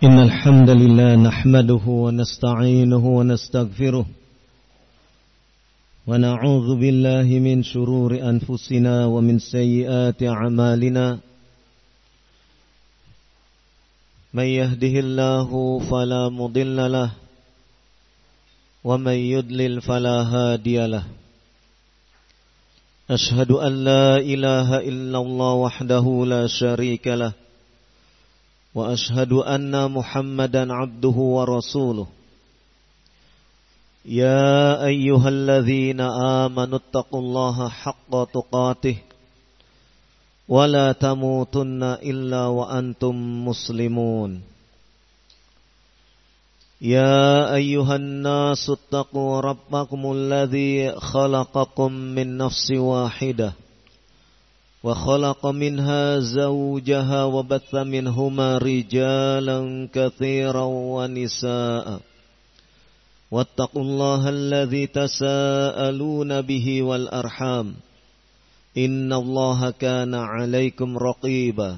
إن الحمد لله نحمده ونستعينه ونستغفره ونعوذ بالله من شرور أنفسنا ومن سيئات أعمالنا من يهده الله فلا مضل له ومن يضلل فلا هادي له أشهد أن لا إله إلا الله وحده لا شريك له وأشهد أن محمدا عبده ورسوله يا أيها الذين آمنوا اتقوا الله حق تقاته ولا تموتن إلا وأنتم مسلمون يا أيها الناس اتقوا ربكم الذي خلقكم من نفس واحدة وخلق منها زوجها وبث منهما رجالا كثيرا ونساء واتقوا الله الذي تساءلون به والأرحام إن الله كان عليكم رقيبا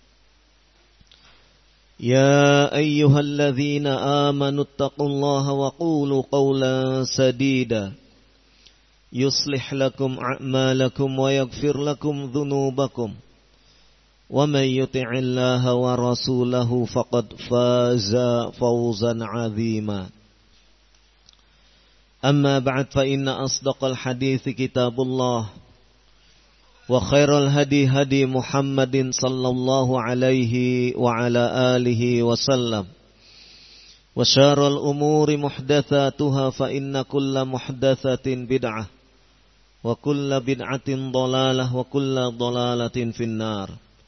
يا أيها الذين آمنوا اتقوا الله وقولوا قولا سديدا يصلح لكم أعمالكم ويغفر لكم ذنوبكم ومن يطع الله ورسوله فقد فاز فوزا عظيما أما بعد فإن أصدق الحديث كتاب الله وخير الهدي هدي محمد صلى الله عليه وعلى آله وسلم وشار الأمور محدثاتها فإن كل محدثة بدعة وكل بدعة ضلالة وكل ضلالة في النار.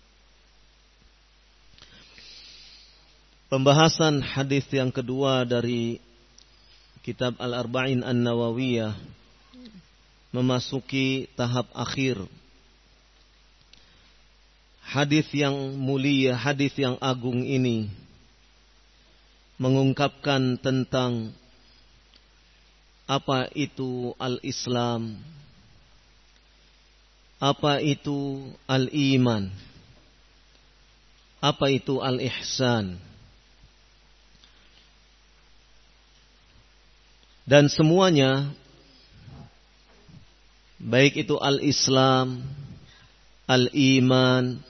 Pembahasan hadis yang kedua dari kitab Al-Arba'in An-Nawawiyah memasuki tahap akhir. Hadis yang mulia, hadis yang agung ini mengungkapkan tentang apa itu al-Islam, apa itu al-iman, apa itu al-ihsan. Dan semuanya, baik itu al-Islam, al-iman,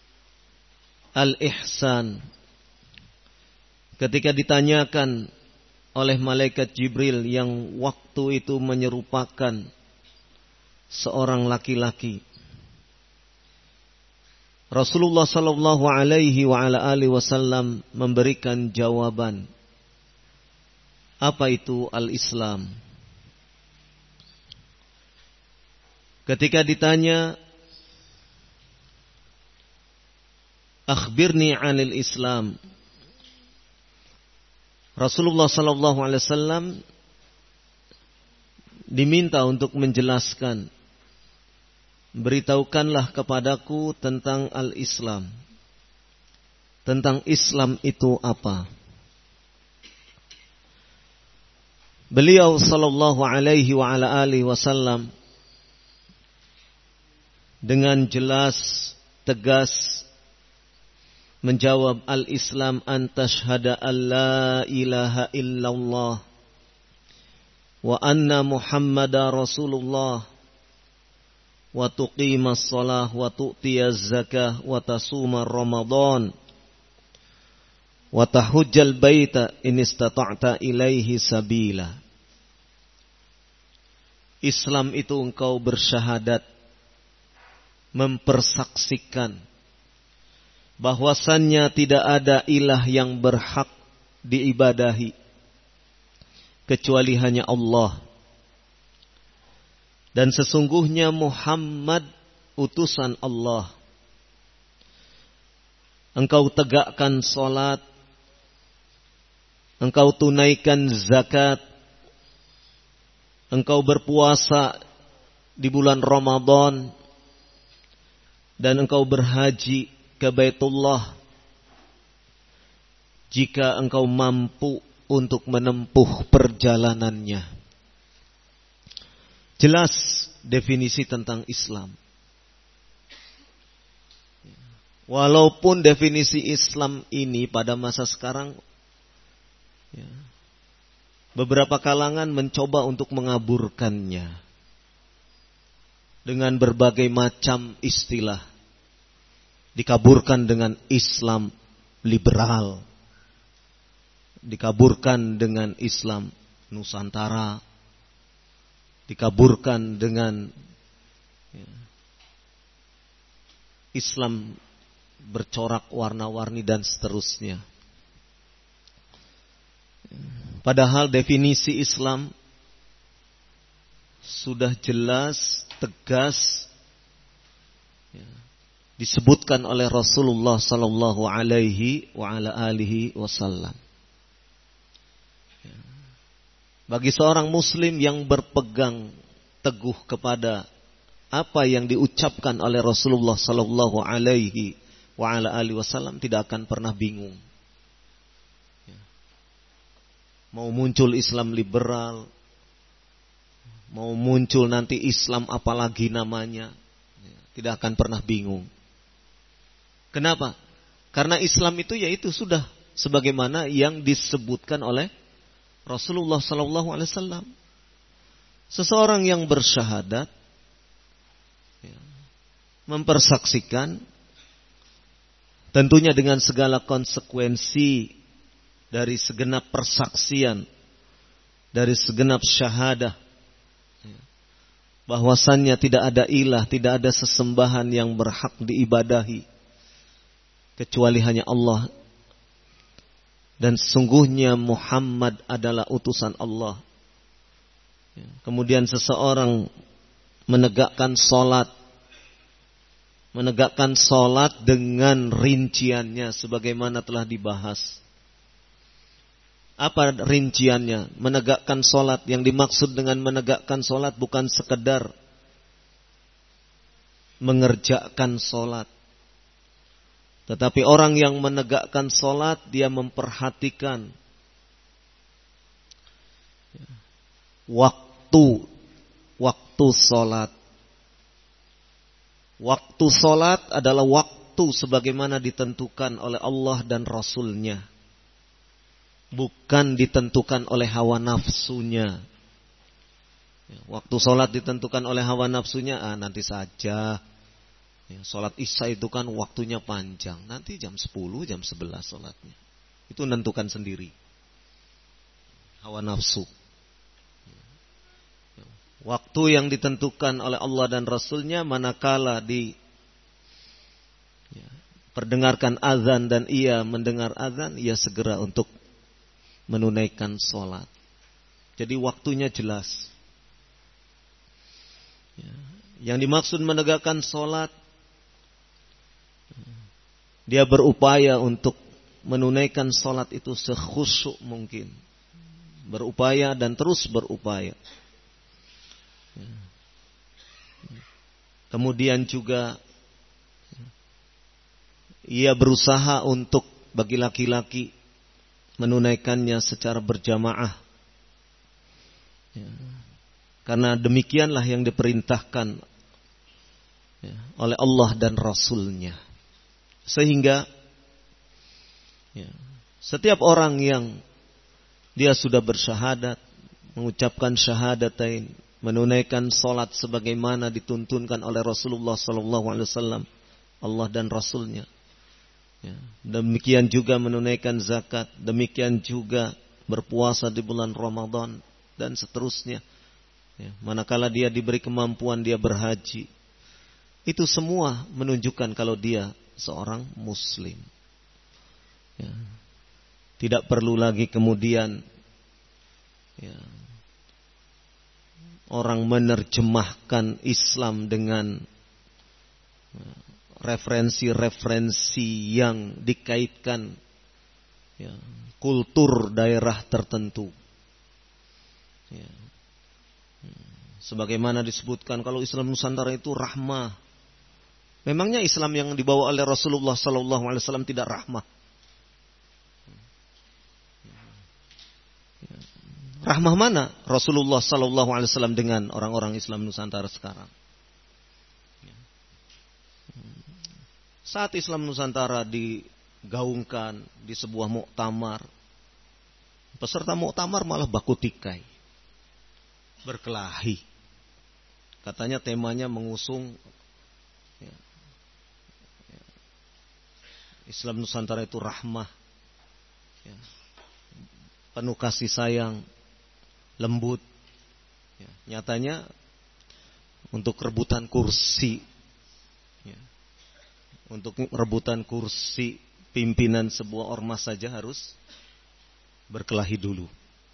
al-ihsan, ketika ditanyakan oleh malaikat Jibril yang waktu itu menyerupakan seorang laki-laki, Rasulullah sallallahu alaihi wa ala alihi wasallam memberikan jawaban. Apa itu al-Islam? Ketika ditanya, akhbirni 'anil Islam, Rasulullah sallallahu alaihi wasallam diminta untuk menjelaskan, beritahukanlah kepadaku tentang al-Islam. Tentang Islam itu apa? Beliau sallallahu alaihi wa ala alihi wasallam dengan jelas, tegas menjawab, al-Islam an tashhada an la ilaha illallah wa anna Muhammadar Rasulullah wa tuqimas shalah wa tu'tiyaz zakah wa tasumar Ramadan wa tahujjal baita in istata'ta ilaihi sabila. Islam itu engkau bersyahadat, mempersaksikan bahwasannya tidak ada ilah yang berhak diibadahi kecuali hanya Allah, dan sesungguhnya Muhammad utusan Allah. Engkau tegakkan salat, engkau tunaikan zakat, engkau berpuasa di bulan Ramadan, dan engkau berhaji ke Baitullah jika engkau mampu untuk menempuh perjalanannya. Jelas definisi tentang Islam. Walaupun definisi Islam ini pada masa sekarang, ya, beberapa kalangan mencoba untuk mengaburkannya dengan berbagai macam istilah. Dikaburkan dengan Islam liberal, dikaburkan dengan Islam Nusantara, dikaburkan dengan Islam bercorak warna-warni dan seterusnya. Padahal definisi Islam sudah jelas, tegas, disebutkan oleh Rasulullah sallallahu alaihi wa ala alihi wasallam. Bagi seorang muslim yang berpegang teguh kepada apa yang diucapkan oleh Rasulullah sallallahu alaihi wa ala alihi wasallam tidak akan pernah bingung. Mau muncul Islam liberal, mau muncul nanti Islam apalagi namanya, tidak akan pernah bingung. Kenapa? Karena Islam itu yaitu sudah sebagaimana yang disebutkan oleh Rasulullah sallallahu alaihi wasallam. Seseorang yang bersyahadat, mempersaksikan, tentunya dengan segala konsekuensi dari segenap persaksian, dari segenap syahadah, bahwasannya tidak ada ilah, tidak ada sesembahan yang berhak diibadahi kecuali hanya Allah, dan sesungguhnya Muhammad adalah utusan Allah. Kemudian seseorang menegakkan salat dengan rinciannya sebagaimana telah dibahas. Apa rinciannya? Menegakkan salat, yang dimaksud dengan menegakkan salat bukan sekedar mengerjakan salat, tetapi orang yang menegakkan salat dia memperhatikan waktu salat. Waktu salat adalah waktu sebagaimana ditentukan oleh Allah dan Rasul-Nya, bukan ditentukan oleh hawa nafsunya. Waktu salat ditentukan oleh hawa nafsunya, nanti saja. Salat Isya itu kan waktunya panjang, nanti jam 10, jam 11 salatnya. Itu menentukan sendiri hawa nafsu. Waktu yang ditentukan oleh Allah dan Rasul-Nya manakala perdengarkan azan dan ia mendengar azan, ia segera untuk menunaikan salat. Jadi waktunya jelas. Yang dimaksud menegakkan salat, dia berupaya untuk menunaikan salat itu sekhusyuk mungkin. Berupaya dan terus berupaya. Kemudian juga ia berusaha untuk bagi laki-laki menunaikannya secara berjamaah. Karena demikianlah yang diperintahkan oleh Allah dan Rasul-Nya. Sehingga setiap orang yang dia sudah bersyahadat, mengucapkan syahadatain, menunaikan salat sebagaimana dituntunkan oleh Rasulullah SAW, Allah dan Rasul-Nya. Demikian juga menunaikan zakat, demikian juga berpuasa di bulan Ramadan dan seterusnya. Manakala dia diberi kemampuan dia berhaji. Itu semua menunjukkan kalau dia seorang muslim. Tidak perlu lagi kemudian orang menerjemahkan Islam dengan referensi-referensi yang dikaitkan kultur daerah tertentu. Sebagaimana disebutkan kalau Islam Nusantara itu rahmah. Memangnya Islam yang dibawa oleh Rasulullah SAW tidak rahmah? Rahmah mana Rasulullah SAW dengan orang-orang Islam Nusantara sekarang? Saat Islam Nusantara digaungkan di sebuah muktamar, peserta muktamar malah baku tikai, berkelahi. Katanya temanya mengusung Islam Nusantara itu rahmah, penuh kasih sayang, lembut. Nyatanya untuk rebutan kursi, untuk rebutan kursi pimpinan sebuah ormas saja harus berkelahi dulu.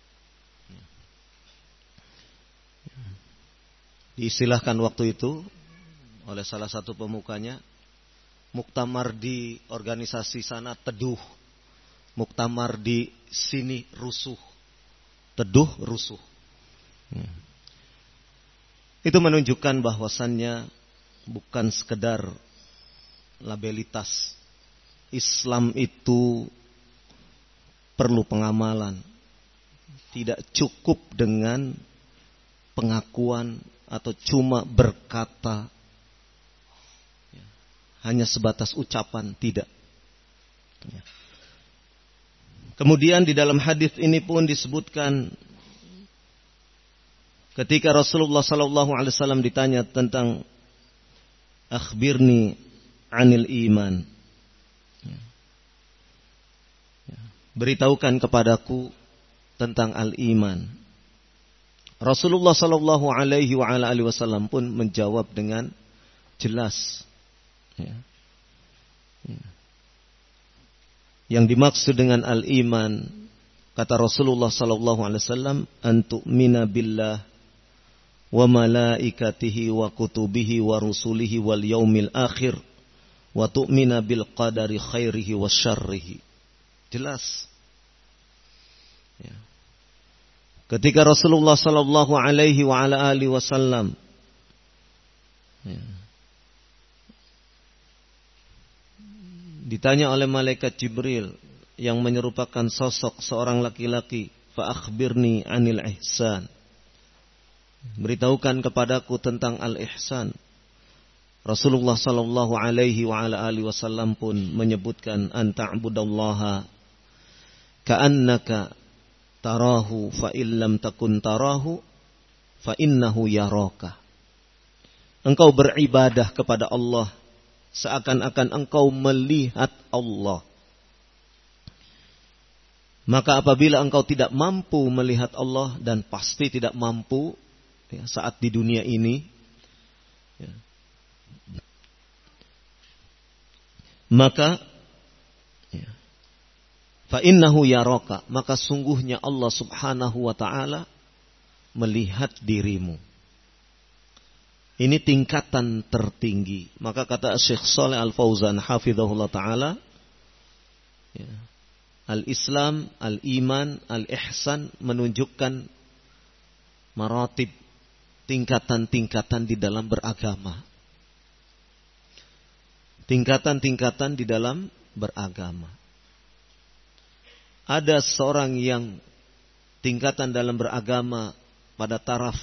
Diistilahkan waktu itu oleh salah satu pemukanya, muktamar di organisasi sana teduh, muktamar di sini rusuh. Teduh, rusuh. Itu menunjukkan bahwasannya bukan sekedar labelitas. Islam itu perlu pengamalan. Tidak cukup dengan pengakuan atau cuma berkata, hanya sebatas ucapan, tidak. Kemudian di dalam hadis ini pun disebutkan ketika Rasulullah SAW ditanya tentang akhbirni anil iman, beritahukan kepadaku tentang al-iman. Rasulullah SAW pun menjawab dengan jelas. Yang dimaksud dengan al-iman, kata Rasulullah SAW, antu'mina billah wa malaikatihi wa kutubihi wa rusulihi wal yaumil akhir wa tu'mina bil qadari khairihi wa syarrihi. Jelas. Ketika Rasulullah sallallahu alaihi wa ala alihi wasallam ditanya oleh malaikat Jibril yang menyerupakan sosok seorang laki-laki, fa akhbirni anil ihsan, beritahukan kepadaku tentang al-ihsan. Rasulullah sallallahu alaihi wa ala alihi wasallam pun menyebutkan an ta'budallaha ka'annaka tarahu fa illam takun tarahu fa innahu yaraka. Engkau beribadah kepada Allah seakan-akan engkau melihat Allah. Maka apabila engkau tidak mampu melihat Allah, dan pasti tidak mampu saat di dunia ini, maka fa innahu yaraka, maka sungguhnya Allah Subhanahu wa taala melihat dirimu. Ini tingkatan tertinggi. Maka kata Syekh Shalih Al-Fauzan hafizahullah taala, al-Islam, al-iman, al-ihsan menunjukkan maratib, tingkatan-tingkatan di dalam beragama. Tingkatan-tingkatan di dalam beragama. Ada seorang yang tingkatan dalam beragama pada taraf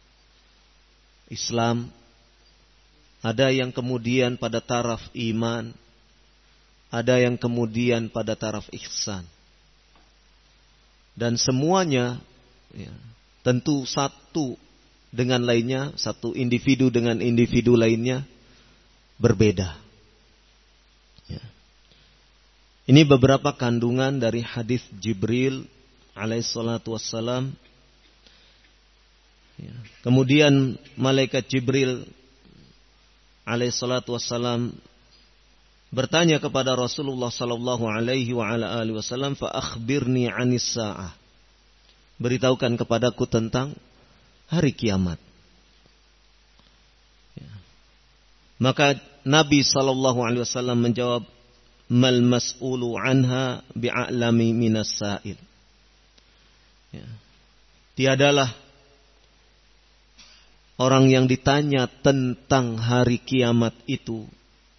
Islam, ada yang kemudian pada taraf iman, ada yang kemudian pada taraf ihsan. Dan semuanya tentu satu dengan lainnya, satu individu dengan individu lainnya berbeda. Ini beberapa kandungan dari hadis Jibril alaihissalatu wassalam. Kemudian malaikat Jibril alaihissalatu wassalam bertanya kepada Rasulullah sallallahu alaihi wa ala alihi wasallam, fa akhbirni 'anis sa'ah, beritahukan kepadaku tentang hari kiamat. Maka Nabi sallallahu alaihi wasallam menjawab, mal mas'ulu anha bi'a'lami minas sa'il. Tiadalah orang yang ditanya tentang hari kiamat itu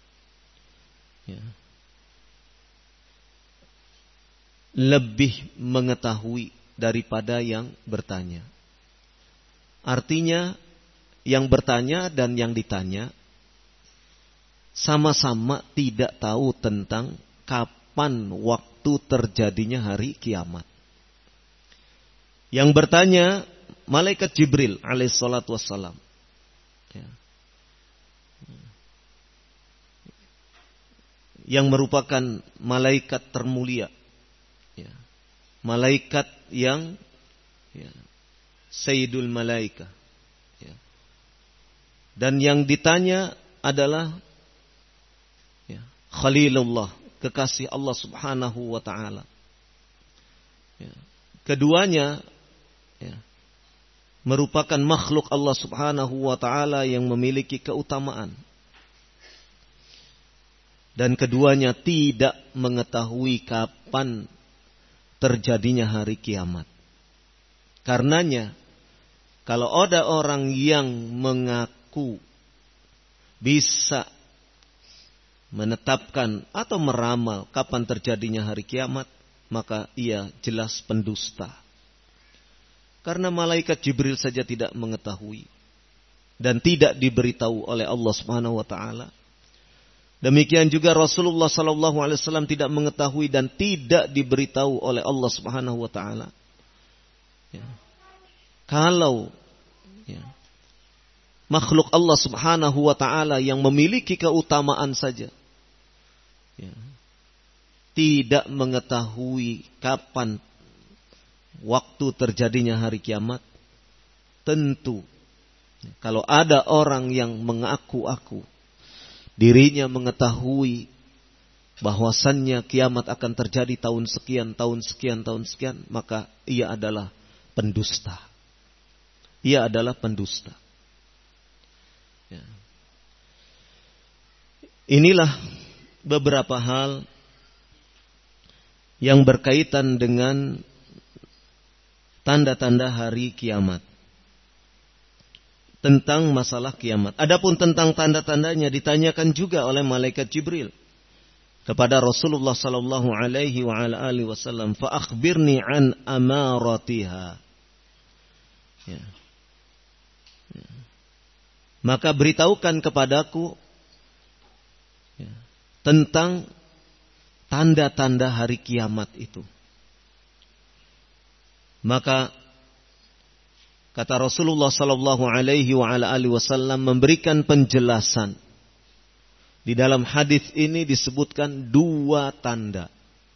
lebih mengetahui daripada yang bertanya. Artinya yang bertanya dan yang ditanya sama-sama tidak tahu tentang kapan waktu terjadinya hari kiamat. Yang bertanya malaikat Jibril alaihissalatu wassalam. Ya. Yang merupakan malaikat termulia. Ya. Malaikat yang Sayyidul Malaika. Ya. Dan yang ditanya adalah Khalilullah, kekasih Allah subhanahu wa ta'ala. Ya. Keduanya merupakan makhluk Allah subhanahu wa ta'ala yang memiliki keutamaan. Dan keduanya tidak mengetahui kapan terjadinya hari kiamat. Karenanya, kalau ada orang yang mengaku bisa menetapkan atau meramal kapan terjadinya hari kiamat, maka ia jelas pendusta. Karena malaikat Jibril saja tidak mengetahui dan tidak diberitahu oleh Allah Subhanahu wa taala. Demikian juga Rasulullah sallallahu alaihi wasallam tidak mengetahui dan tidak diberitahu oleh Allah Subhanahu wa taala. Ya. Kalau makhluk Allah Subhanahu wa taala yang memiliki keutamaan saja tidak mengetahui kapan waktu terjadinya hari kiamat, tentu kalau ada orang yang mengaku-aku dirinya mengetahui bahwasannya kiamat akan terjadi tahun sekian, maka ia adalah pendusta. Ia adalah pendusta. Ya. Inilah beberapa hal yang berkaitan dengan tanda-tanda hari kiamat. Tentang masalah kiamat. Adapun tentang tanda-tandanya ditanyakan juga oleh malaikat Jibril kepada Rasulullah sallallahu alaihi wa ala alihi wasallam, "Fa akhbirni an amaratiha." Ya. Ya. Maka beritahukan kepadaku tentang tanda-tanda hari kiamat itu. Maka kata Rasulullah sallallahu alaihi wa ala alihi wasallam memberikan penjelasan. Di dalam hadis ini disebutkan 2 tanda.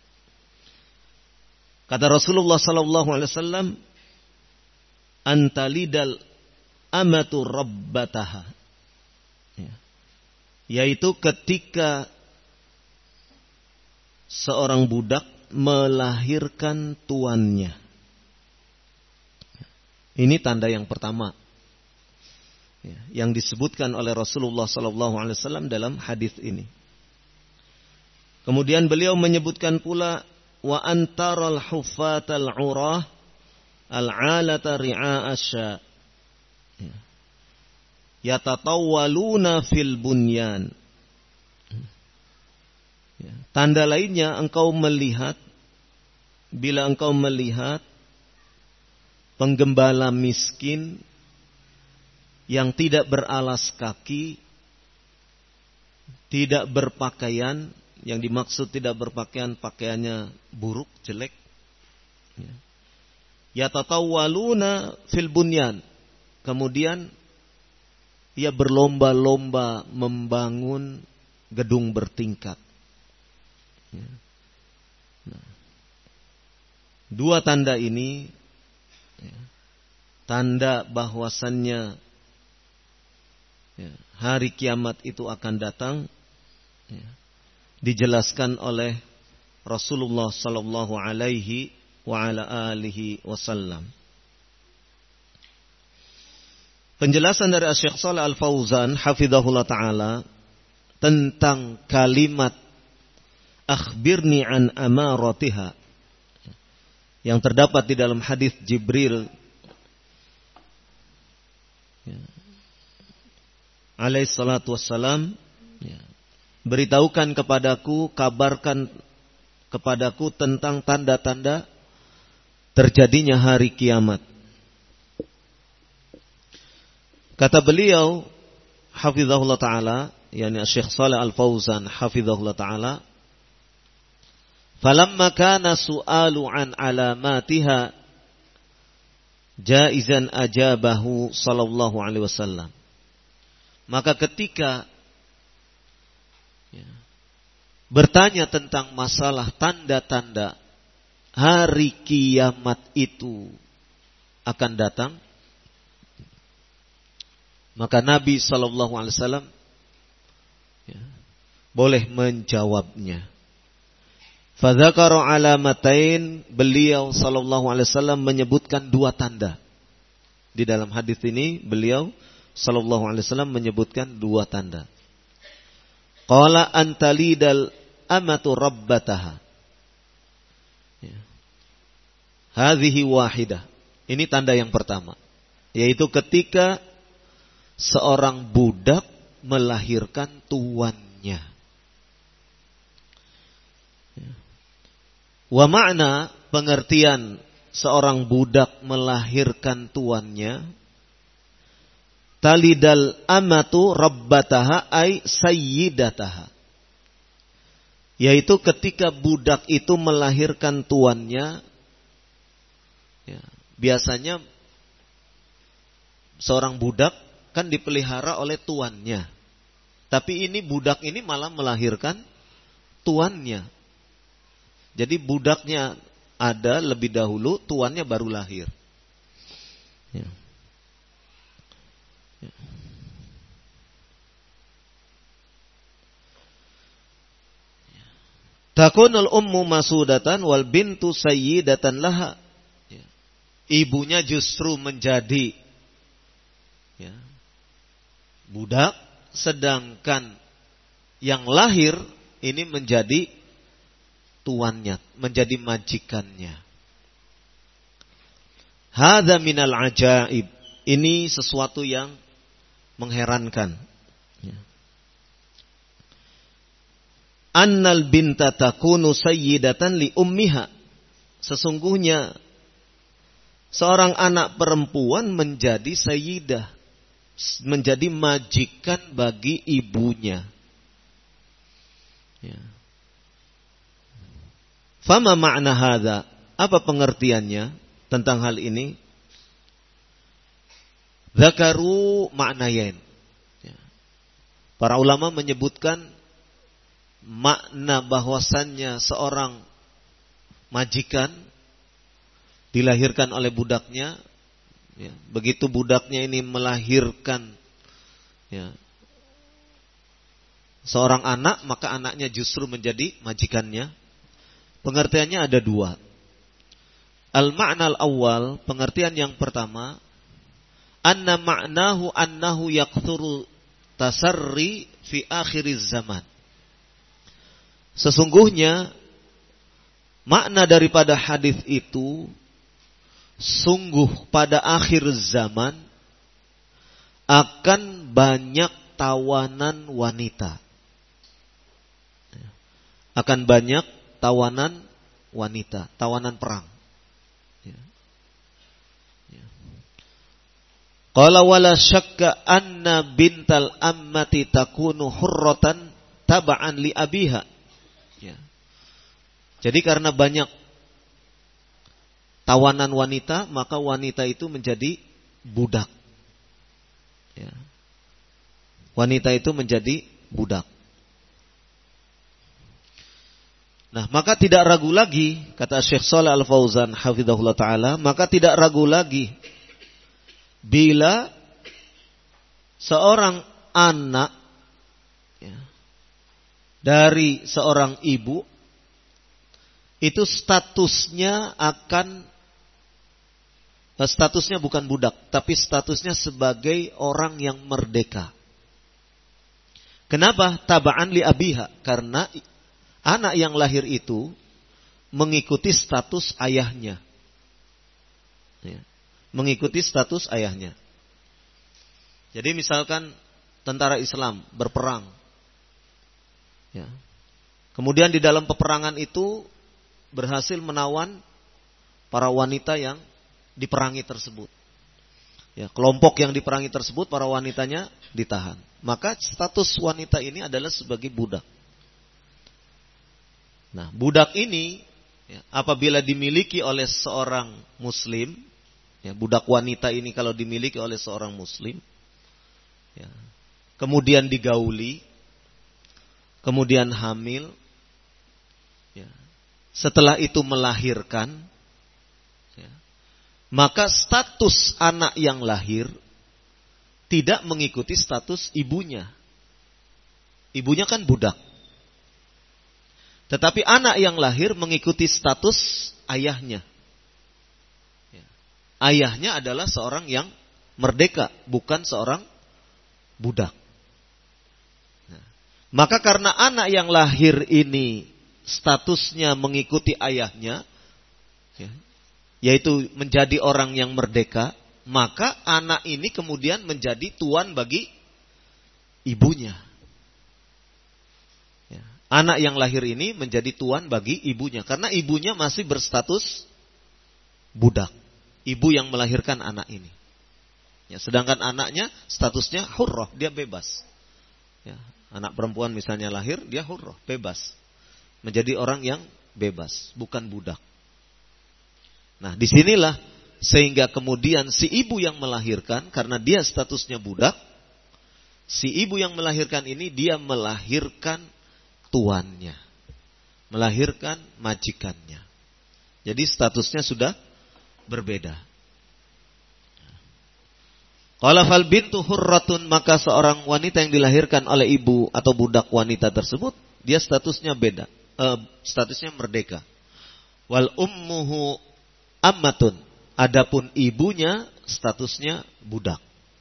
Kata Rasulullah sallallahu alaihi wasallam, "Antalidal amatu rabbataha." Yaitu ketika seorang budak melahirkan tuannya. Ini tanda yang pertama yang disebutkan oleh Rasulullah SAW dalam hadis ini. Kemudian beliau menyebutkan pula wa antaral huffatal urah al-alata ri'a'asya yatatawwaluna fil bunyan. Tanda lainnya bila engkau melihat penggembala miskin yang tidak beralas kaki, tidak berpakaian, yang dimaksud tidak berpakaian pakaiannya buruk, jelek. Yatatawwaluna fil bunyan. Kemudian ia berlomba-lomba membangun gedung bertingkat. Nah, 2 tanda ini tanda bahwasannya hari kiamat itu akan datang, dijelaskan oleh Rasulullah sallallahu alaihi wa ala alihi wasallam. Penjelasan dari Syekh Shalih Al-Fauzan hafizahullah taala tentang kalimat akhbirni an amaratiha yang terdapat di dalam hadis Jibril alaihi salatu wassalam, beritahukan kepadaku, kabarkan kepadaku tentang tanda-tanda terjadinya hari kiamat. Kata beliau hafizahullah taala, yakni Syekh Shalih Al-Fauzan hafizahullah taala, falamma kana su'alu an alamatiha jaizan ajabahu sallallahu alaihi wasallam. Maka ketika bertanya tentang masalah tanda-tanda hari kiamat itu akan datang, maka Nabi sallallahu alaihi wasallam boleh menjawabnya. Fadzakara alamatain, beliau sallallahu alaihi wasallam menyebutkan dua tanda. Di dalam hadis ini beliau sallallahu alaihi wasallam menyebutkan dua tanda. Qala antalidal amatu rabbataha. Hadhihi wahidah. Ini tanda yang pertama, yaitu ketika seorang budak melahirkan tuannya. Wa makna pengertian seorang budak melahirkan tuannya, talidal amatu rabbataha ay sayyidataha, yaitu ketika budak itu melahirkan tuannya. Biasanya seorang budak kan dipelihara oleh tuannya, tapi ini budak ini malah melahirkan tuannya. Jadi budaknya ada lebih dahulu, tuannya baru lahir. Takunul ummu masudatan wal bintu sayyidatan laha. Ibunya justru menjadi budak, sedangkan yang lahir ini menjadi tuannya, menjadi majikannya. Hadza minal ajaib. Ini sesuatu yang mengherankan. Annal binta takunu sayyidatan li ummiha. Sesungguhnya seorang anak perempuan menjadi sayyidah, menjadi majikan bagi ibunya. Fama makna hadza? Apa pengertiannya tentang hal ini? Dzakaru ma'nayain. Para ulama menyebutkan makna bahwasannya seorang majikan dilahirkan oleh budaknya. Begitu budaknya ini melahirkan seorang anak, maka anaknya justru menjadi majikannya. Pengertiannya ada dua. Al-ma'na al-awwal, pengertian yang pertama, anna ma'nahu annahu yakthuru tasarri fi akhiriz zaman. Sesungguhnya makna daripada hadis itu, sungguh pada akhir zaman akan banyak tawanan wanita. Akan banyak tawanan wanita, tawanan perang. Qala wala syakka anna bintal ammati takunu hurratan taba'an li abiha. Jadi karena banyak tawanan wanita, maka wanita itu menjadi budak. Wanita itu menjadi budak. Nah, maka tidak ragu lagi, kata Syekh Shalih Al-Fauzan hafizahullah ta'ala, maka tidak ragu lagi bila seorang anak dari seorang ibu itu statusnya bukan budak, tapi statusnya sebagai orang yang merdeka. Kenapa? Taba'an li abiha, karena anak yang lahir itu mengikuti status ayahnya. Mengikuti status ayahnya. Jadi misalkan tentara Islam berperang. Kemudian di dalam peperangan itu berhasil menawan para wanita yang diperangi tersebut. Kelompok yang diperangi tersebut, para wanitanya ditahan. maka status wanita ini adalah sebagai budak. Nah, budak ini apabila dimiliki oleh seorang muslim, budak wanita ini kalau dimiliki oleh seorang muslim, kemudian digauli, kemudian hamil, setelah itu melahirkan, maka status anak yang lahir tidak mengikuti status ibunya. Ibunya kan budak. Tetapi anak yang lahir mengikuti status ayahnya. Ayahnya adalah seorang yang merdeka, bukan seorang budak. Maka karena anak yang lahir ini statusnya mengikuti ayahnya, yaitu menjadi orang yang merdeka, maka anak ini kemudian menjadi tuan bagi ibunya. Anak yang lahir ini menjadi tuan bagi ibunya, karena ibunya masih berstatus budak. Ibu yang melahirkan anak ini. Sedangkan anaknya statusnya hurrah, dia bebas. Anak perempuan misalnya lahir, dia hurrah, bebas. Menjadi orang yang bebas, bukan budak. Nah, disinilah sehingga kemudian si ibu yang melahirkan, karena dia statusnya budak, si ibu yang melahirkan ini dia melahirkan tuannya, melahirkan majikannya. Jadi statusnya sudah berbeda. Qala fal bintu hurratun, maka seorang wanita yang dilahirkan oleh ibu atau budak wanita tersebut, dia statusnya beda, statusnya merdeka. Wal ummuhu ammatun, adapun ibunya statusnya budak.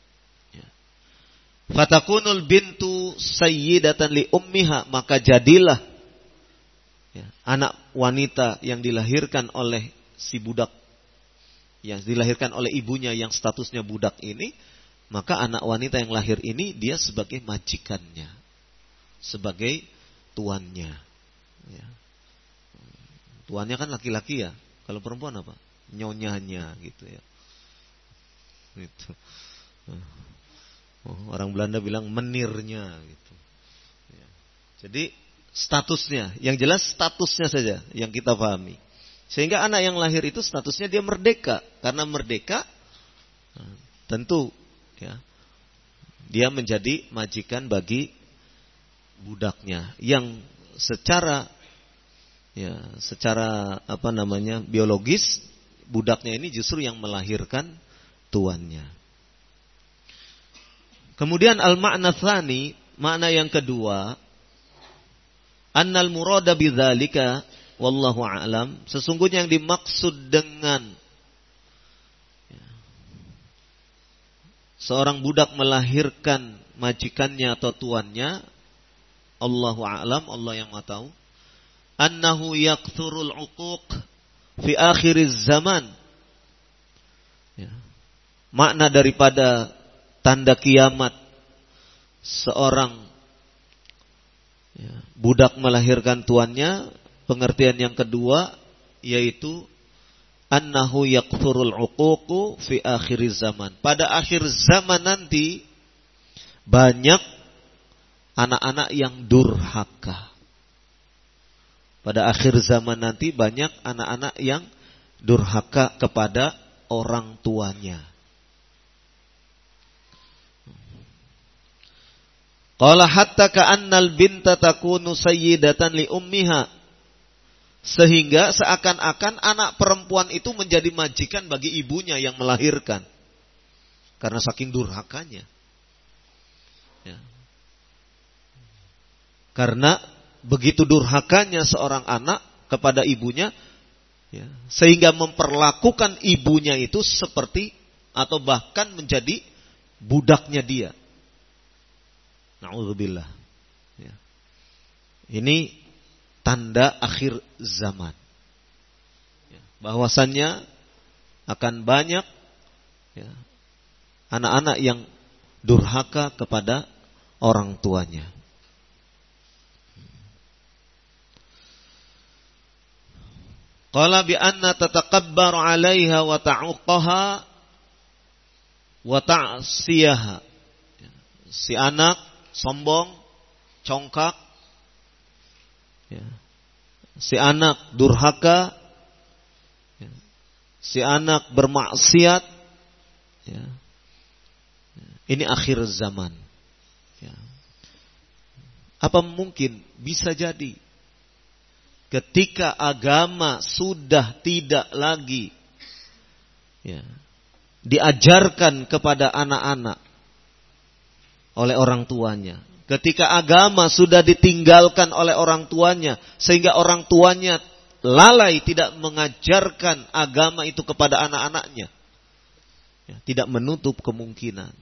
Fatakunul bintu sayyidatan li ummiha, maka jadilah anak wanita yang dilahirkan oleh si budak, yang dilahirkan oleh ibunya yang statusnya budak ini, maka anak wanita yang lahir ini dia sebagai majikannya, sebagai tuannya. Tuannya kan laki-laki ya, kalau perempuan apa? Nyonyanya gitu ya. Gitu. Orang Belanda bilang menirnya gitu. Jadi statusnya, yang jelas statusnya saja yang kita pahami. Sehingga anak yang lahir itu statusnya dia merdeka. Karena merdeka tentu dia menjadi majikan bagi budaknya yang secara biologis budaknya ini justru yang melahirkan tuannya. Kemudian al-ma'na tsani, makna yang kedua, annal murada bidzalika wallahu a'lam, sesungguhnya yang dimaksud dengan seorang budak melahirkan majikannya atau tuannya, Allahu a'lam, Allah yang Maha tahu, annahu yakthurul 'uquq fi akhiriz zaman. Makna daripada tanda kiamat seorang budak melahirkan tuannya, pengertian yang kedua yaitu annahu yakthurul 'uquq fi akhiriz zaman. Pada akhir zaman nanti banyak anak-anak yang durhaka. Pada akhir zaman nanti banyak anak-anak yang durhaka kepada orang tuanya. Qala hatta ka'annal binta takunu sayyidatan li ummiha, sehingga seakan-akan anak perempuan itu menjadi majikan bagi ibunya yang melahirkan karena saking durhakanya. Karena begitu durhakanya seorang anak kepada ibunya, sehingga memperlakukan ibunya itu seperti atau bahkan menjadi budaknya dia. Na'udzubillah. Ini tanda akhir zaman. Bahwasannya akan banyak anak-anak yang durhaka kepada orang tuanya. Qala bi anna tatakabbaru 'alaiha wa ta'uqaha wa ta'siyaha. Si anak sombong, congkak, ya. Si anak durhaka, ya. Si anak bermaksiat, ya. Ini akhir zaman. Ya. Apa mungkin bisa jadi ketika agama sudah tidak lagi, ya, diajarkan kepada anak-anak oleh orang tuanya, ketika agama sudah ditinggalkan oleh orang tuanya sehingga orang tuanya lalai tidak mengajarkan agama itu kepada anak-anaknya, ya, tidak menutup kemungkinan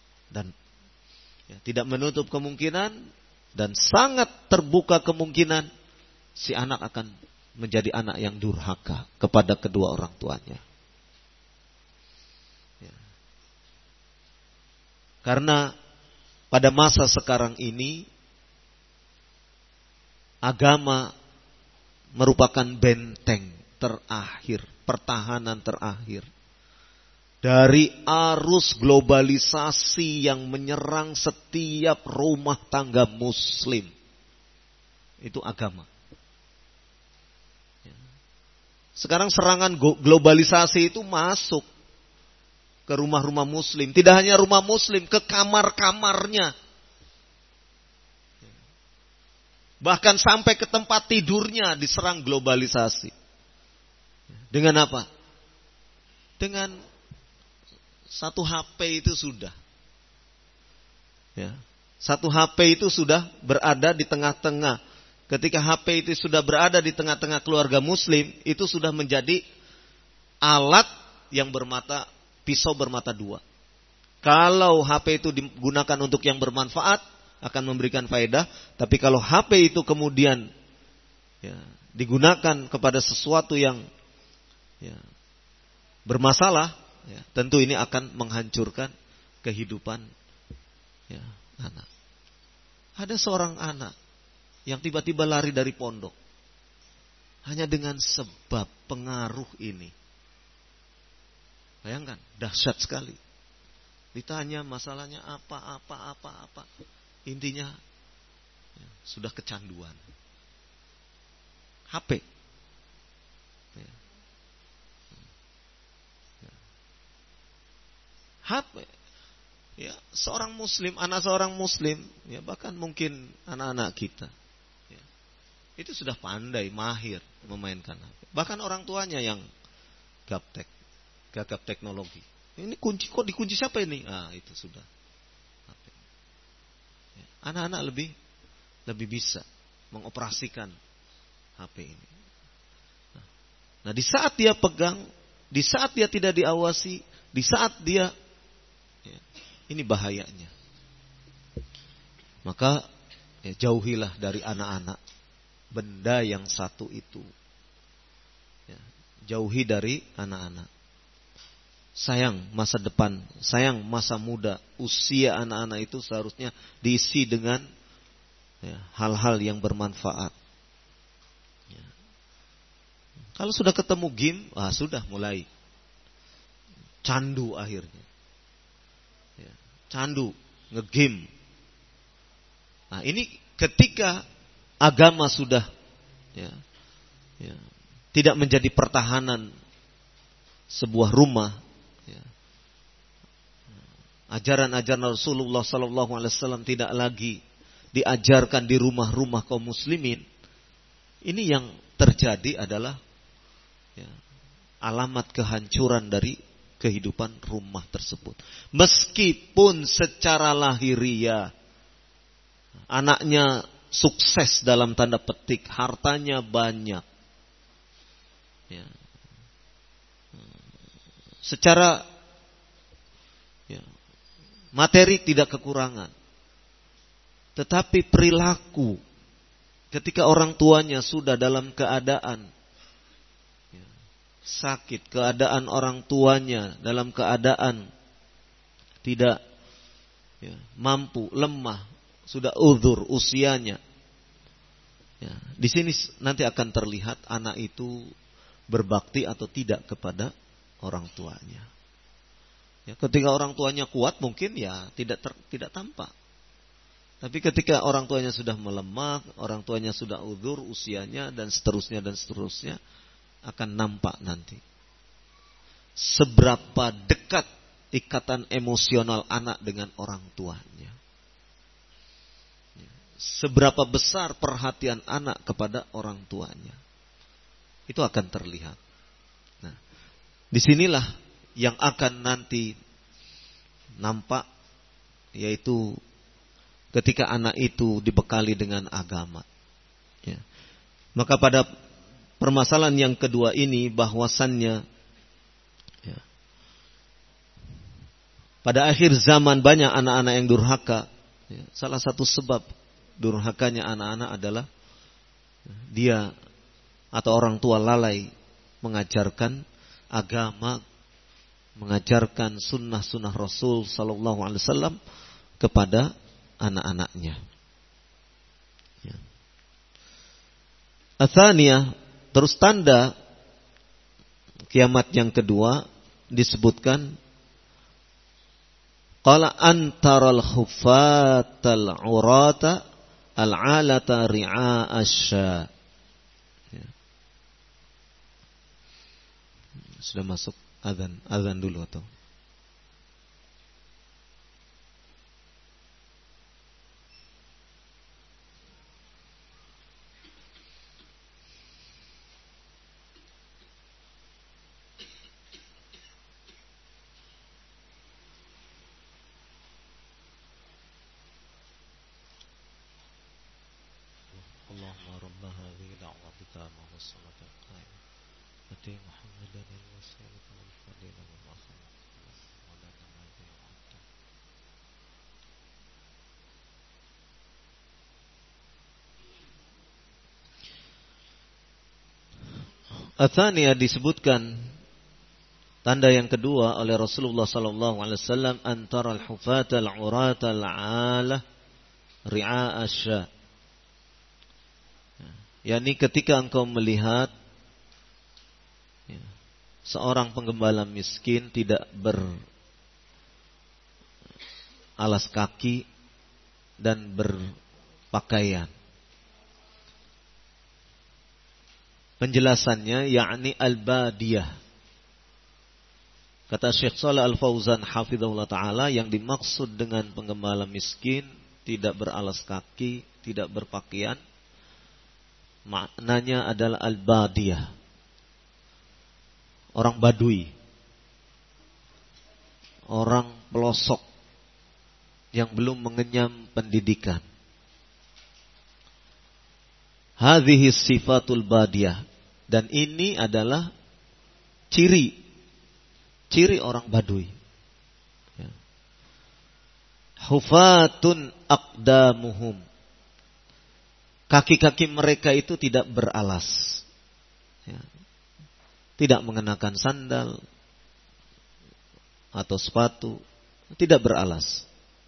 dan sangat terbuka kemungkinan si anak akan menjadi anak yang durhaka kepada kedua orang tuanya. Ya. Karena pada masa sekarang ini agama merupakan benteng terakhir, pertahanan terakhir dari arus globalisasi yang menyerang setiap rumah tangga muslim. Itu agama. Sekarang serangan globalisasi itu masuk ke rumah-rumah muslim. Tidak hanya rumah muslim, ke kamar-kamarnya. Bahkan sampai ke tempat tidurnya diserang globalisasi. Dengan apa? Dengan satu HP itu sudah. Ya. Satu HP itu sudah berada di tengah-tengah. Ketika HP itu sudah berada di tengah-tengah keluarga muslim, itu sudah menjadi alat yang pisau bermata dua. Kalau HP itu digunakan untuk yang bermanfaat, akan memberikan faedah. Tapi kalau HP itu kemudian, ya, digunakan kepada sesuatu yang, ya, bermasalah, ya, tentu ini akan menghancurkan kehidupan, ya, anak. Ada seorang anak yang tiba-tiba lari dari pondok hanya dengan sebab pengaruh ini. Bayangkan, dahsyat sekali. Ditanya masalahnya apa. Intinya, ya, sudah kecanduan HP. Ya. HP. Ya, seorang muslim, anak seorang muslim, ya, bahkan mungkin anak-anak kita, ya, itu sudah pandai, mahir memainkan HP. Bahkan orang tuanya yang gaptek, gagap teknologi. Ini kunci, kok dikunci siapa ini? Itu sudah HP. Ya, anak-anak lebih bisa mengoperasikan HP ini. Nah, di saat dia pegang, di saat dia tidak diawasi, di saat dia, ya, ini bahayanya. Maka, ya, jauhilah dari anak-anak benda yang satu itu. Ya, jauhi dari anak-anak. Sayang masa depan, sayang masa muda, usia anak-anak itu seharusnya diisi dengan, ya, hal-hal yang bermanfaat. Ya. Kalau sudah ketemu game, sudah mulai candu akhirnya. Ya, candu, nge-game. Nah, ini ketika agama sudah, ya, tidak menjadi pertahanan sebuah rumah, ya, ajaran-ajaran Rasulullah SAW tidak lagi diajarkan di rumah-rumah kaum muslimin. Ini yang terjadi adalah, ya, alamat kehancuran dari kehidupan rumah tersebut. Meskipun secara lahiriah anaknya sukses dalam tanda petik, hartanya banyak, ya, secara, ya, materi tidak kekurangan, tetapi perilaku ketika orang tuanya sudah dalam keadaan, ya, sakit, keadaan orang tuanya dalam keadaan tidak, ya, mampu, lemah, sudah uzur usianya, ya, di sini nanti akan terlihat anak itu berbakti atau tidak kepada orang tuanya. Ya, ketika orang tuanya kuat mungkin, ya, tidak tampak. Tapi ketika orang tuanya sudah melemah, orang tuanya sudah uzur usianya dan seterusnya akan nampak nanti seberapa dekat ikatan emosional anak dengan orang tuanya. Seberapa besar perhatian anak kepada orang tuanya. Itu akan terlihat. Nah, disinilah yang akan nanti nampak, yaitu ketika anak itu dibekali dengan agama. Ya. Maka pada permasalahan yang kedua ini, bahwasannya ya, pada akhir zaman banyak anak-anak yang durhaka. Ya. Salah satu sebab durhakanya anak-anak adalah dia atau orang tua lalai mengajarkan agama, mengajarkan sunnah-sunnah Rasul Sallallahu Alaihi Wasallam kepada anak-anaknya. Ya. Atsaniyah, terus tanda kiamat yang kedua disebutkan qala antaral khuffatal urata al-alata ri'a asya. Ya. Sudah masuk azan dulu atau? Allahumma rabb hadhihi da'wati tammah was salatu qa'imah ati Muhammadan al-wasilata wal fadilah wal makhluq wa la tanadi hatta. Atsaniyah disebutkan tanda yang kedua oleh Rasulullah sallallahu alaihi wasallam antara al-hufata al-urata al-'alah ri'a asya. yakni ketika engkau melihat ya, seorang penggembala miskin tidak beralas kaki dan berpakaian. Penjelasannya yakni al-badiyah. Kata Syekh Shalih Al-Fauzan hafizahullah ta'ala, yang dimaksud dengan penggembala miskin tidak beralas kaki, tidak berpakaian, maknanya adalah al-badiyah, orang badui, orang pelosok yang belum mengenyam pendidikan. Hadhihi sifatul badiyah, dan ini adalah ciri orang badui. Ya. Hufatun aqdamuhum, kaki-kaki mereka itu tidak beralas, ya. Tidak mengenakan sandal atau sepatu, tidak beralas.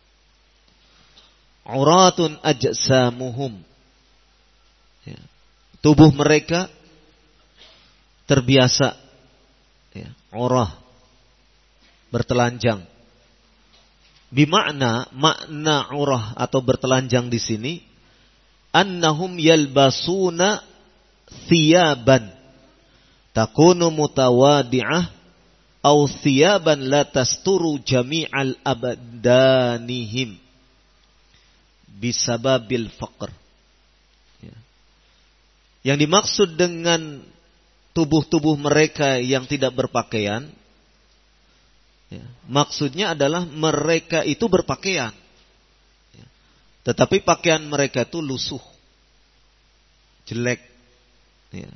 Uratun ajsamuhum, ya. Tubuh mereka terbiasa, ya, urah, bertelanjang. Makna urah atau bertelanjang di sini, annahum yalbasuna thiyaban takunu mutawadi'ah aw thiyaban la tasturu jami'al abdanihim bisababil faqr. Ya. Yang dimaksud dengan tubuh-tubuh mereka yang tidak berpakaian, ya, maksudnya adalah mereka itu berpakaian, ya, tetapi pakaian mereka itu lusuh, jelek, ya.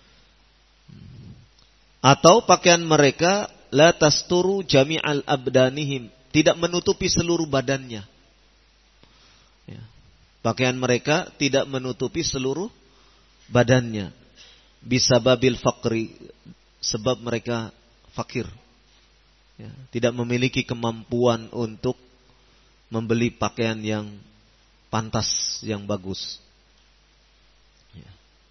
Atau pakaian mereka la tasturu jami'al abdanihim, tidak menutupi seluruh badannya, ya. Pakaian mereka tidak menutupi seluruh badannya, bisababil faqri, sebab mereka fakir, ya, tidak memiliki kemampuan untuk membeli pakaian yang pantas, yang bagus, ya.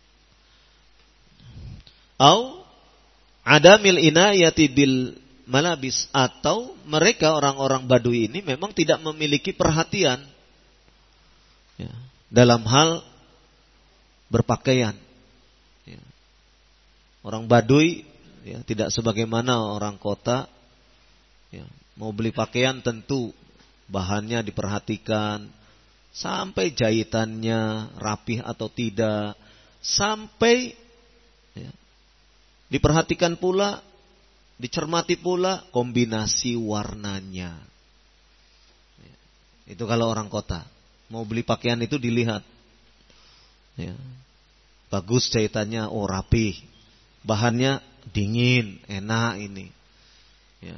Au adamil inayati bil malabis, atau mereka orang-orang Badui ini memang tidak memiliki perhatian Ya. Dalam hal berpakaian. Ya. Orang Baduy ya, tidak sebagaimana orang kota. Ya. Mau beli pakaian tentu bahannya diperhatikan, sampai jahitannya rapih atau tidak, sampai ya, diperhatikan pula, dicermati pula kombinasi warnanya. Ya. Itu kalau orang kota mau beli pakaian itu dilihat, ya. Bagus jahitannya, oh rapih, bahannya dingin, enak ini. Ya.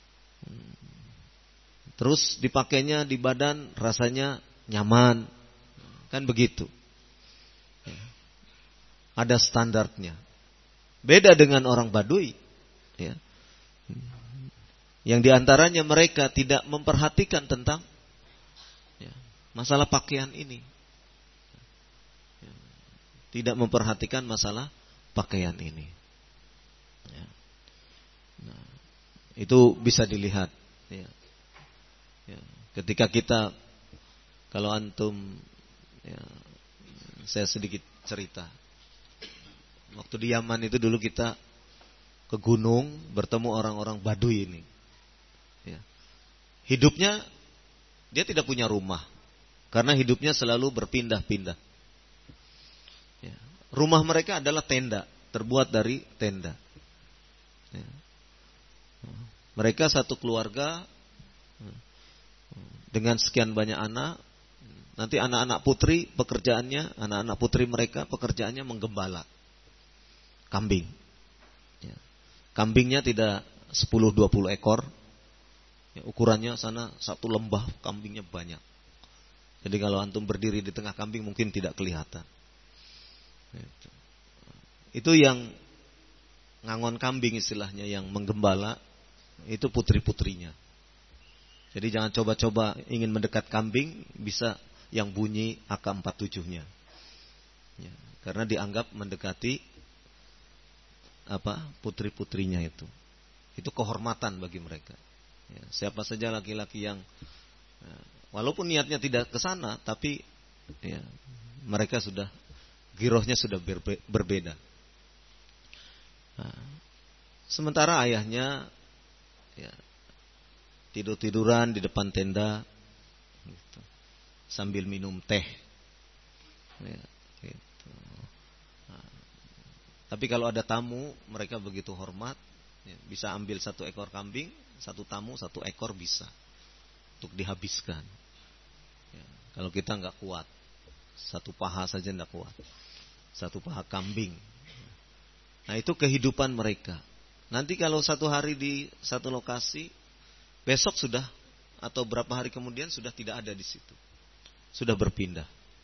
Terus dipakainya di badan rasanya nyaman, kan begitu. Ada standarnya. Beda dengan orang Baduy, ya. Yang diantaranya mereka tidak memperhatikan tentang ya, masalah pakaian ini. Tidak memperhatikan masalah pakaian ini. Ya. Nah, itu bisa dilihat. Ya. Ya. Ketika kita, kalau antum, ya, saya sedikit cerita. Waktu di Yaman itu dulu kita ke gunung bertemu orang-orang Baduy ini. Ya. Hidupnya dia tidak punya rumah karena hidupnya selalu berpindah-pindah. Ya. Rumah mereka adalah tenda, terbuat dari tenda. Ya. Mereka satu keluarga dengan sekian banyak anak. Nanti anak-anak putri pekerjaannya, anak-anak putri mereka pekerjaannya menggembala kambing. Ya. Kambingnya tidak 10-20 ekor. Ya, ukurannya sana satu lembah kambingnya banyak. Jadi kalau antum berdiri di tengah kambing mungkin tidak kelihatan. Itu yang ngangon kambing istilahnya, yang menggembala itu putri-putrinya. Jadi jangan coba-coba ingin mendekat kambing, bisa yang bunyi AK-47-nya. Ya, karena dianggap mendekati putri-putrinya itu. Itu kehormatan bagi mereka. Ya, siapa saja laki-laki yang walaupun niatnya tidak ke sana, tapi ya, mereka sudah girohnya sudah berbeda. Nah, sementara ayahnya ya, tidur-tiduran di depan tenda gitu, sambil minum teh. Ya, gitu. Nah, tapi kalau ada tamu, mereka begitu hormat, ya, bisa ambil 1 ekor kambing, 1 tamu 1 ekor bisa untuk dihabiskan. Ya, kalau kita nggak kuat, 1 paha saja nggak kuat, 1 paha kambing. Nah itu kehidupan mereka. Nanti kalau 1 hari di satu lokasi, besok sudah atau berapa hari kemudian sudah tidak ada di situ, sudah berpindah.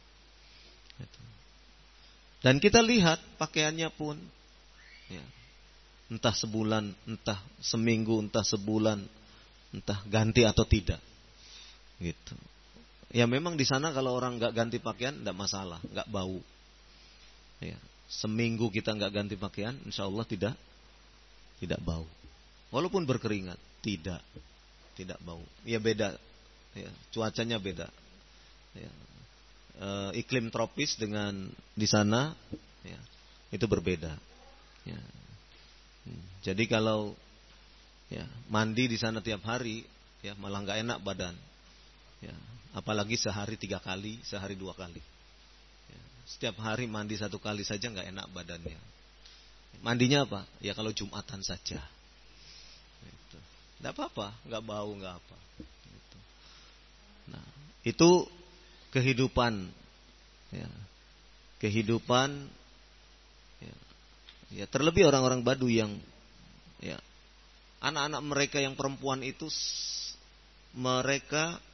Dan kita lihat pakaiannya pun, ya, entah sebulan, entah seminggu, entah sebulan, entah ganti atau tidak, gitu. Ya memang di sana kalau orang nggak ganti pakaian tidak masalah, nggak bau. Ya, seminggu kita nggak ganti pakaian, insya Allah tidak bau. Walaupun berkeringat, tidak bau. Ya beda, ya, cuacanya beda. Ya. Iklim tropis dengan di sana, ya, itu berbeda. Ya. Jadi kalau ya, mandi di sana tiap hari, ya malah nggak enak badan. Ya, apalagi sehari 3 kali, sehari 2 kali. Ya, setiap hari mandi 1 kali saja nggak enak badannya. Mandinya apa? Ya kalau Jumatan saja. Gitu. Nggak apa-apa, nggak bau, nggak apa. Gitu. Nah, itu kehidupan, ya, kehidupan, ya, ya terlebih orang-orang Baduy yang, ya, anak-anak mereka yang perempuan itu mereka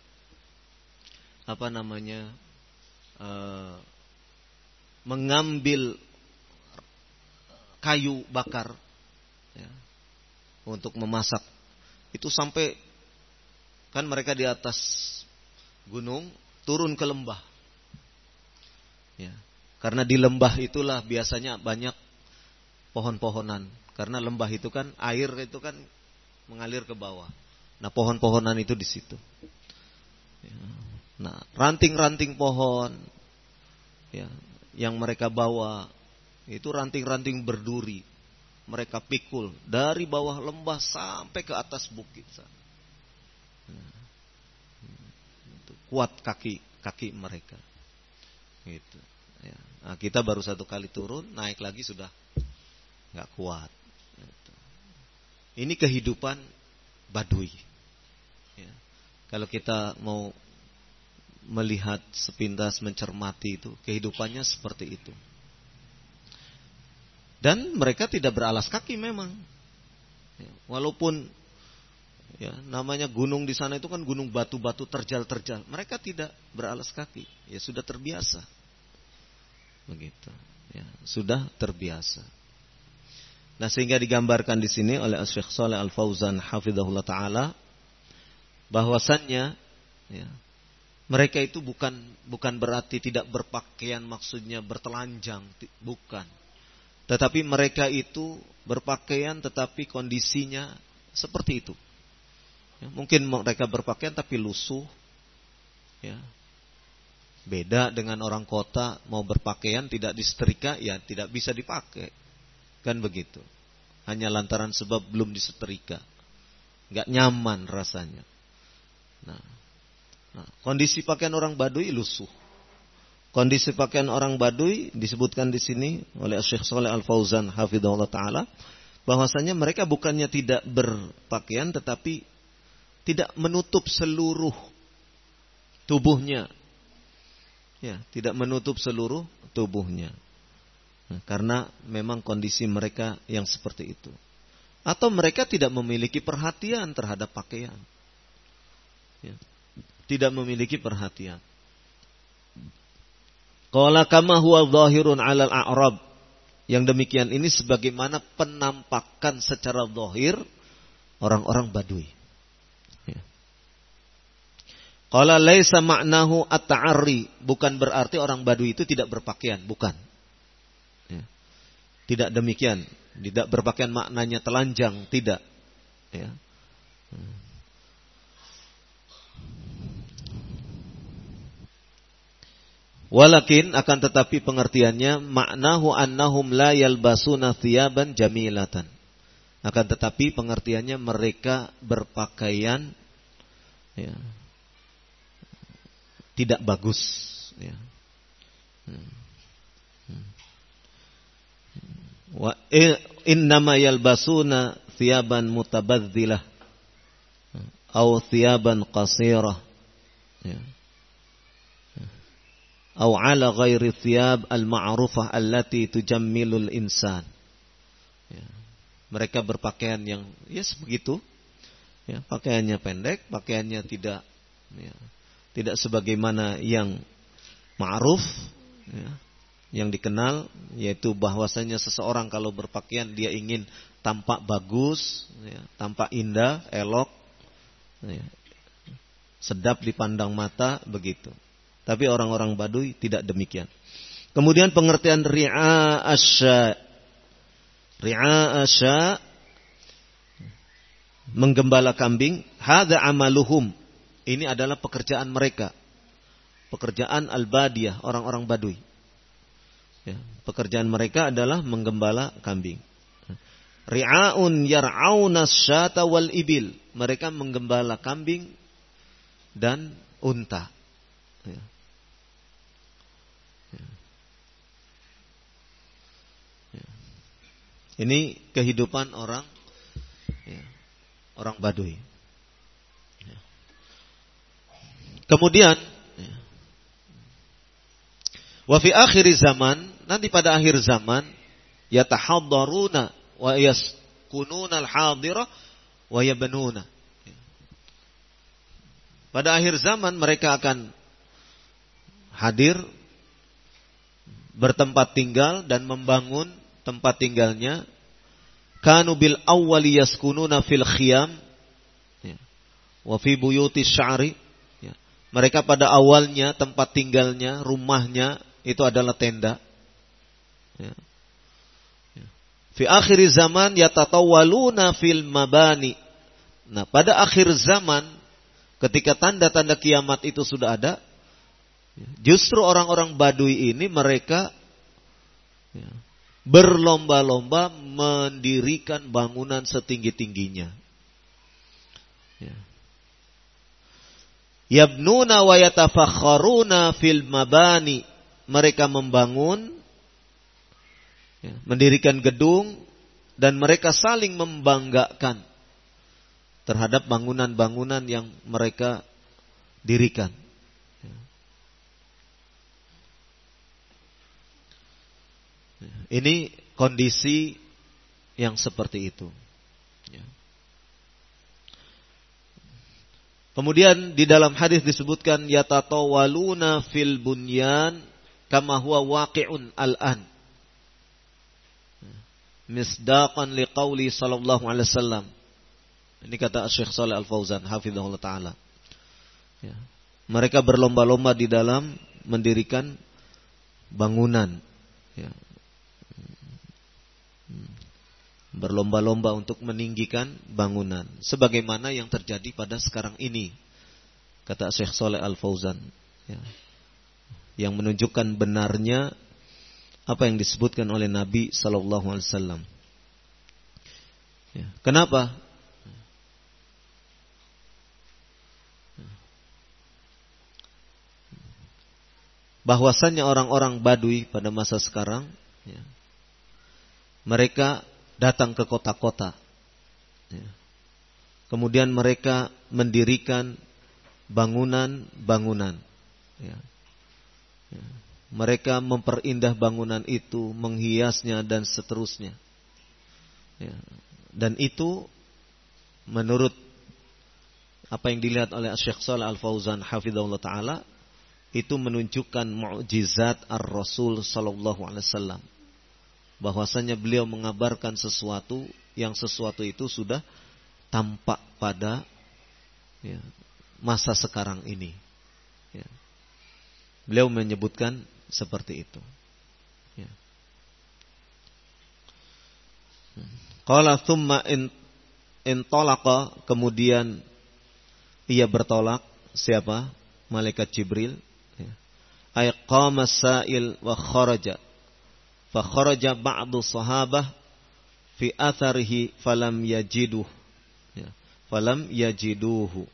mengambil kayu bakar, ya, untuk memasak. Itu sampai kan mereka di atas gunung turun ke lembah, ya, karena di lembah itulah biasanya banyak pohon-pohonan. Karena lembah itu kan air itu kan mengalir ke bawah. Nah pohon-pohonan itu di situ. Ya. Nah, ranting-ranting pohon ya, yang mereka bawa itu ranting-ranting berduri. Mereka pikul dari bawah lembah sampai ke atas bukit. Nah, itu kuat kaki mereka. Gitu. Ya. Nah, kita baru satu kali turun, naik lagi sudah nggak kuat. Gitu. Ini kehidupan Badui. Ya. Kalau kita mau melihat sepintas, mencermati itu, kehidupannya seperti itu. Dan mereka tidak beralas kaki memang. Ya, walaupun ya, namanya gunung di sana itu kan gunung batu-batu terjal-terjal. Mereka tidak beralas kaki. Ya sudah terbiasa. Begitu. Ya, sudah terbiasa. Nah, sehingga digambarkan di sini oleh Syekh Shalih Al-Fauzan hafizahullah taala bahwasannya ya, mereka itu bukan berarti tidak berpakaian, maksudnya bertelanjang, bukan. Tetapi mereka itu berpakaian tetapi kondisinya seperti itu. Ya, mungkin mereka berpakaian tapi lusuh. Ya. Beda dengan orang kota, mau berpakaian tidak disetrika, ya tidak bisa dipakai. Kan begitu. Hanya lantaran sebab belum disetrika. Gak nyaman rasanya. Nah, kondisi pakaian orang Badui lusuh. Kondisi pakaian orang Badui disebutkan di sini oleh Syekh Shalih Al-Fauzan hafizahullah taala bahwasanya mereka bukannya tidak berpakaian tetapi tidak menutup seluruh tubuhnya. Ya, tidak menutup seluruh tubuhnya. Nah, karena memang kondisi mereka yang seperti itu. Atau mereka tidak memiliki perhatian terhadap pakaian. Ya, tidak memiliki perhatian. Qala kama huwa dhahirun 'alal a'rab. Yang demikian ini sebagaimana penampakan secara zahir orang-orang Badui. Ya. Qala laisa ma'nahu at-ta'arri, bukan berarti orang Badui itu tidak berpakaian, bukan. Ya. Tidak demikian, tidak berpakaian maknanya telanjang, tidak. Ya. Walakin akan tetapi pengertiannya maknahu annahum la yalbasuna thiyaban jamilatan. Akan tetapi pengertiannya mereka berpakaian ya, tidak bagus ya. Wa innama yalbasuna thiyaban mutabaddilah atau thiyaban qasirah ya. Atau ala ghairi thiyab al-ma'rufah allati tujammilul insan. Ya. Mereka berpakaian yang ya sebegitu. Ya, pakaiannya pendek, pakaiannya tidak sebagaimana yang ma'ruf ya, yang dikenal, yaitu bahwasanya seseorang kalau berpakaian dia ingin tampak bagus, ya, tampak indah, elok, ya, sedap dipandang mata, begitu. Tapi orang-orang Badui tidak demikian. Kemudian pengertian ri'a asya. Ri'a asya, menggembala kambing. Hadza amaluhum. Ini adalah pekerjaan mereka. Pekerjaan al-badiyah, orang-orang Badui. Ya, pekerjaan mereka adalah menggembala kambing. Ri'aun yar'auna syata wal ibil. Mereka menggembala kambing dan unta. Ya. Ya. Ini kehidupan orang Badui. Ya. Kemudian wa fi akhir zaman, nanti pada akhir zaman yatahaddaruna wa yaskununa al-hadira wa yabnuna. Pada akhir zaman mereka akan hadir, bertempat tinggal dan membangun tempat tinggalnya. Kanu bil awwali yaskununa fil khiyam wa fi buyuti sya'ri. Mereka pada awalnya tempat tinggalnya, rumahnya itu adalah tenda. Fi akhir zaman yatatawwaluna fil mabani. Nah, pada akhir zaman ketika tanda-tanda kiamat itu sudah ada, Justru orang-orang Badui ini mereka berlomba-lomba mendirikan bangunan setinggi-tingginya. Yabnuna wa yatafakharuna fil mabani. Mereka membangun, mendirikan gedung, dan mereka saling membanggakan terhadap bangunan-bangunan yang mereka dirikan. Ini kondisi yang seperti itu. Kemudian di dalam hadis disebutkan yatatawaluna fil bunyan kama huwa waqi'un al-an. Misdaqan liqauli sallallahu alaihi wasallam. Ini kata Syekh Shalih Al-Fauzan hafizahullah taala. Mereka berlomba-lomba di dalam mendirikan bangunan. Berlomba-lomba untuk meninggikan bangunan sebagaimana yang terjadi pada sekarang ini, kata Syekh Shalih Al-Fauzan, yang menunjukkan benarnya apa yang disebutkan oleh Nabi sallallahu alaihi wasallam. Kenapa? Bahwasannya orang-orang Badui pada masa sekarang mereka datang ke kota-kota. Kemudian mereka mendirikan bangunan-bangunan. Mereka memperindah bangunan itu, menghiasnya dan seterusnya. Dan itu menurut apa yang dilihat oleh Syekh Shalih Al-Fauzan hafizahullah taala, itu menunjukkan mukjizat ar-Rasul sallallahu alaihi wasallam. Bahwasanya beliau mengabarkan sesuatu yang sesuatu itu sudah tampak pada masa sekarang ini. Beliau menyebutkan seperti itu. Qala thumma intalaqa, kemudian ia bertolak. Siapa? Malaikat Jibril. Ay qama sa'il wa kharaja. Fa kharaja ba'du sahabah fi atharihi falam yajiduhu. Falam yajiduhu.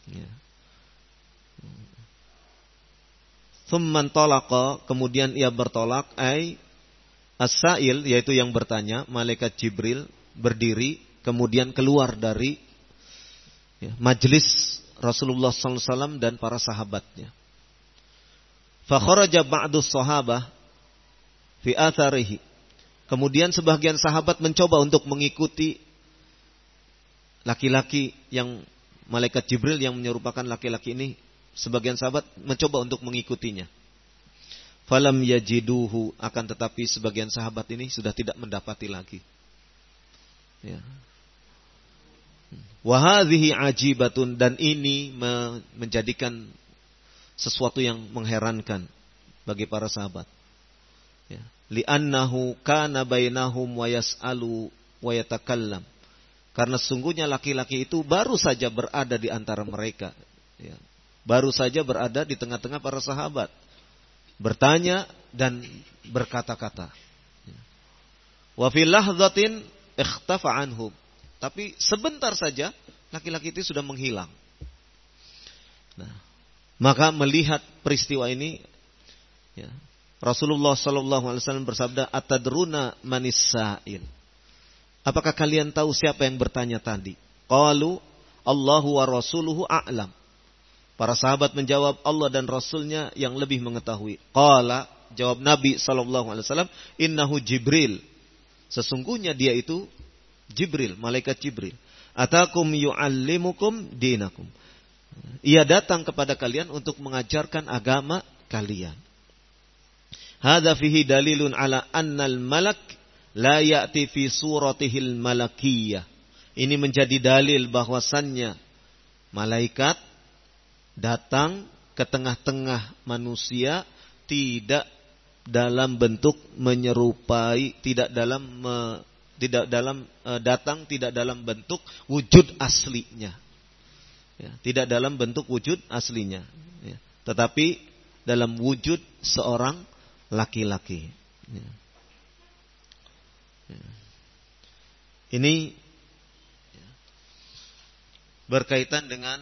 Thumma intalaqa, kemudian ia bertolak. Ay as-sa'il, yaitu yang bertanya, malaikat Jibril berdiri kemudian keluar dari majlis Rasulullah sallallahu alaihi wasallam dan para sahabatnya. Fa kharaja ba'du sahabah fi atharihi. Kemudian sebagian sahabat mencoba untuk mengikuti laki-laki yang malaikat Jibril yang menyerupakan laki-laki ini. Sebagian sahabat mencoba untuk mengikutinya. Falam yajiduhu, akan tetapi sebagian sahabat ini sudah tidak mendapati lagi. Wa hadhihi ajibatun, dan ini menjadikan sesuatu yang mengherankan bagi para sahabat. Li'annahu kana bainahum wa yas'alu wa yatakallam. Karena sungguhnya laki-laki itu baru saja berada di antara mereka. Baru saja berada di tengah-tengah para sahabat. Bertanya dan berkata-kata. Wa fil lahzatin ikhtafa anhum. Tapi sebentar saja laki-laki itu sudah menghilang. Maka melihat peristiwa ini, Rasulullah sallallahu alaihi wasallam bersabda, "Atadruna manis sa'il?" Apakah kalian tahu siapa yang bertanya tadi? Qalu Allahu wa rasuluhu a'lam. Para sahabat menjawab, Allah dan Rasulnya yang lebih mengetahui. Qala, jawab Nabi sallallahu alaihi wasallam, "Innahu Jibril." Sesungguhnya dia itu Jibril, malaikat Jibril. Atakum yu'allimukum dinakum. Ia datang kepada kalian untuk mengajarkan agama kalian. Hadza fihi dalilun ala annal malak la ya'ti fi suratihil malakiyah. Ini menjadi dalil bahwasannya malaikat datang ke tengah-tengah manusia tidak dalam bentuk menyerupai, datang tidak dalam bentuk wujud aslinya. Tidak dalam bentuk wujud aslinya. Tetapi dalam wujud seorang laki-laki. Ini berkaitan dengan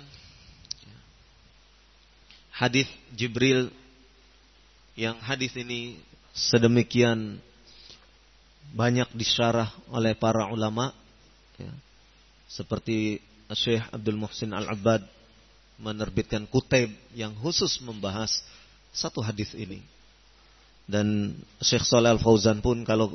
hadis Jibril, yang hadis ini sedemikian banyak disyarah oleh para ulama, seperti Syekh Abdul Muhsin Al-Abbad menerbitkan kutub yang khusus membahas satu hadis ini. Dan Syekh Shalih Al-Fauzan pun kalau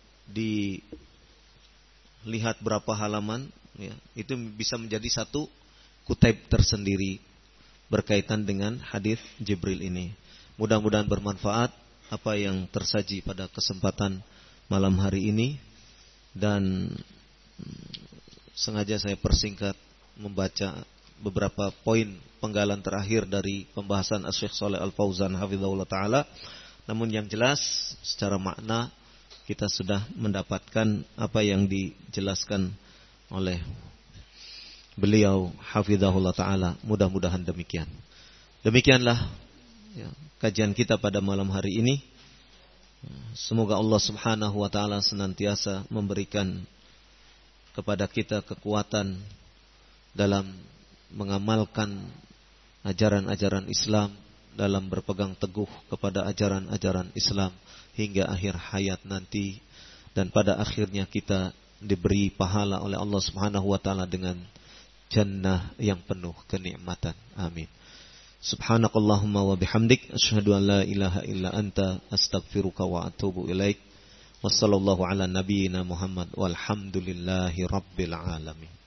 dilihat berapa halaman, itu bisa menjadi satu kutub tersendiri berkaitan dengan hadis Jibril ini. Mudah-mudahan bermanfaat apa yang tersaji pada kesempatan malam hari ini, dan sengaja saya persingkat membaca beberapa poin penggalan terakhir dari pembahasan Syekh Shalih Al-Fauzan hafizahullah taala. Namun yang jelas secara makna kita sudah mendapatkan apa yang dijelaskan oleh beliau hafizahullah taala. Mudah-mudahan demikian. Demikianlah kajian kita pada malam hari ini. Semoga Allah Subhanahu wa taala senantiasa memberikan kepada kita kekuatan dalam mengamalkan ajaran-ajaran Islam, dalam berpegang teguh kepada ajaran-ajaran Islam hingga akhir hayat nanti, dan pada akhirnya kita diberi pahala oleh Allah Subhanahu wa taala dengan jannah yang penuh kenikmatan. Amin. Subhanakallahumma wa bihamdik asyhadu an la ilaha illa anta astaghfiruka wa atubu ilaik. Wassallallahu ala nabiyyina Muhammad walhamdulillahi rabbil alamin.